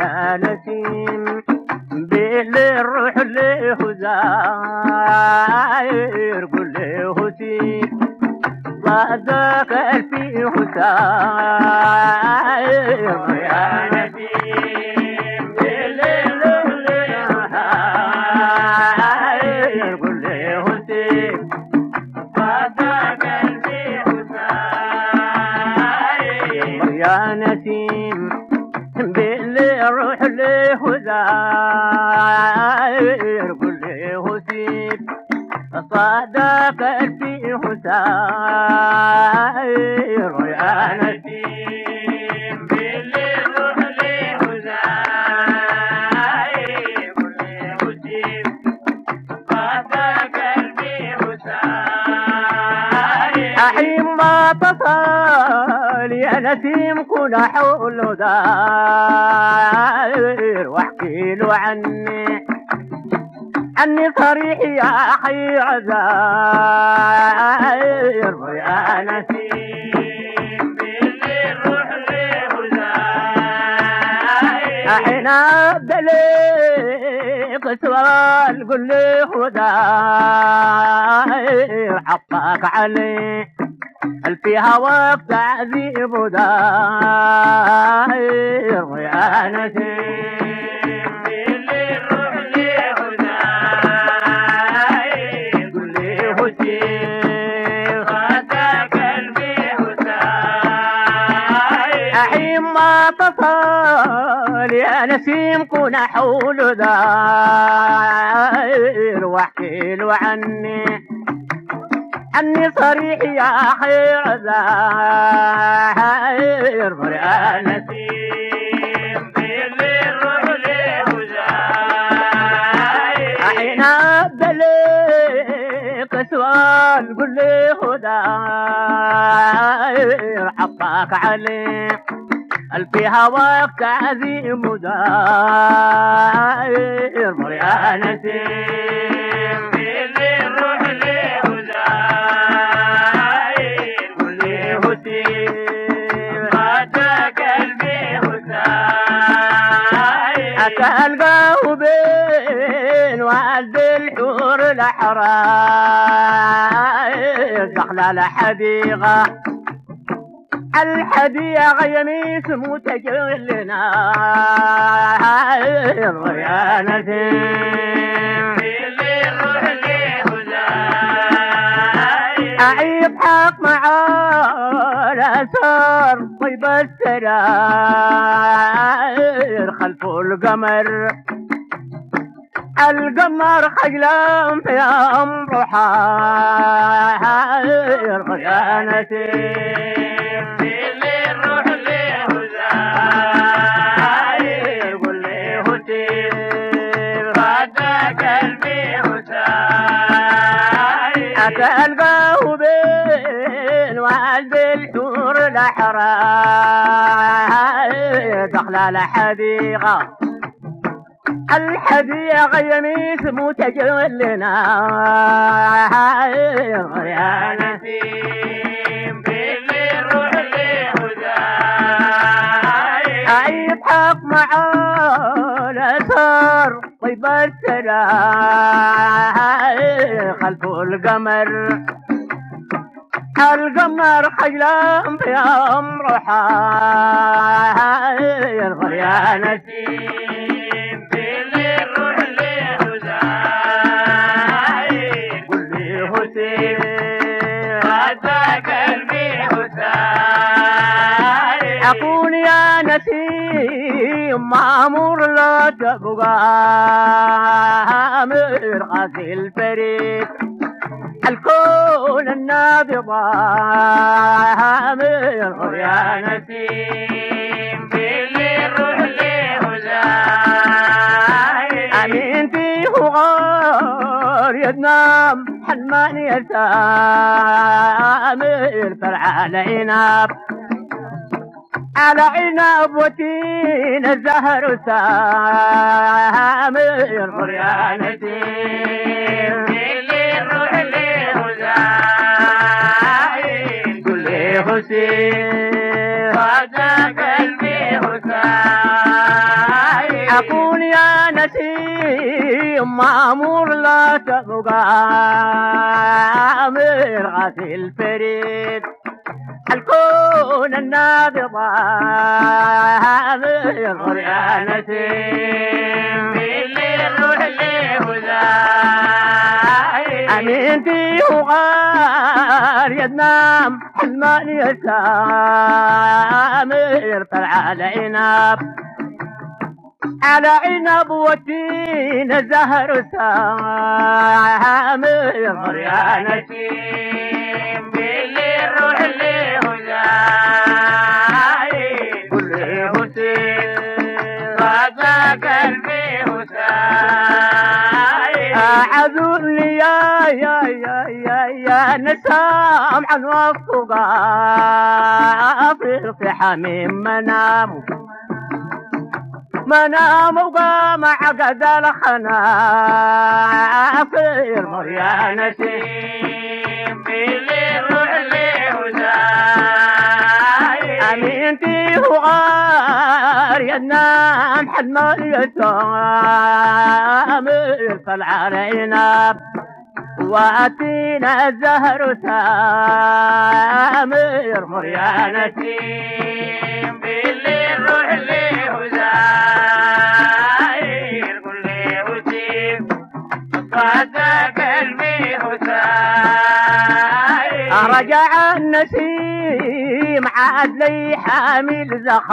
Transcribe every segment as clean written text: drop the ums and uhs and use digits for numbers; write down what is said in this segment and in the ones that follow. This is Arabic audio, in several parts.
يا نسيم باللي الروح له زاير قل له سيب صادق فيه ساير يا نسيم باللي الروح له زاير قل له سيب صادق فيه ساير يا نسيم باللي الروح له زاير قل له سيب صادق فيه ساير يا نسيم باللي الروح له زاير قل له سيب صادق فيه ساير أحين ما تصل يا نسيم كن حول داير واحكي له عني صريح يا أخي عزاير يا نسيم باللي الروح له زاير أحين أبدليك سؤال قل له داير حطك عليه في هواك تعذيب داير يا نسيم باللي الروح له زاير قل له سيب صادق فيه ساير أحين ما تصل يا نسيم كن حول داير واحكي له عني صريح يا أخي عزاير يا نسيم باللي الروح له زاير أحين أبدليك سؤال قل له داير حطك عليه في هواك تعذيب داير يا نسيم باللي الروح له زاير قل له سيب صادق فيه ساير أتلقاه بين وعد الحور الأحرار دخل الحديقة الحديقة يميس متجلنا يا نسيم باللي الروح له زاير أعيب حق مع الأسار طيب السراير خلف القمر خجلان في أمر حاير يا نسيم باللي الروح له زاير قل له سيب صادق فيه ساير أتلقاه بين وعد الحور الأحرار دخل الحديقة يميس متجلنا يا نسيم باللي الروح له زاير أعيب حق مع الأسار طيب السراير خلف القمر خجلان في أمر حاير يا نسيم باللي الروح له زاير قل له سيب صادق فيه ساير أقول يا نسيم مأمور لا تبقى مرقص الفريق الكون النابضة يا نسيم باللي الروح له زاير أمين فيه غار يدنام حنمان يسامر فرع على عناب وتين الزهر سامر يا نسيم اللي الروح له زايد قل لي حسين هذا قلبي حسين أمور لا تبقى مرغة الفريد الكون النابضة مرغة يا نسيم اللي روح اللي وزاي أمينتي وغار يدنام حلمان يسامر طلع على عنب على عنب وتين زهر سامر يا نسيم باللي الروح اللي وزاي كل حسين راسك قلبي حسين أعذرني يا نسام عن وصفك في حميم منام وقام عقد الخنافير يا نسيم باللي الروح اللي وزاي أمينتي وغار يدنام حلمان يسامر طلع علينا واتينا الزهر سامر يا نسيم باللي الروح اللي وزاي كل وسيم صادق قلبي حسين رجع النسيم عاد لي حامل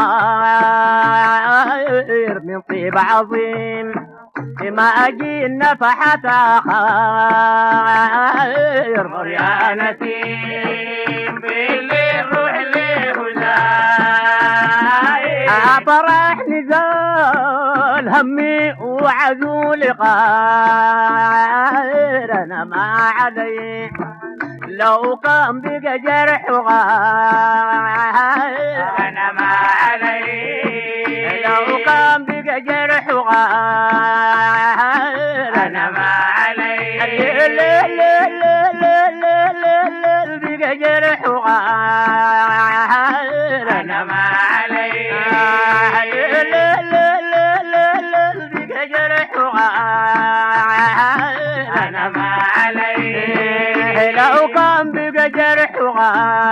زخائر من طيب عظيم ما أجي نفحت خير يا نسيم باللي الروح اللي وزاي فرح نزال همي وعزول غير أنا ما علي لو قام بقى جرح وغير أنا ما علي لو قام بقى جرح وغير أنا ما علي بقى جرح وغير أنا ما علي بقى جرح وغير أنا ما علي لو قام بقى جرح وغير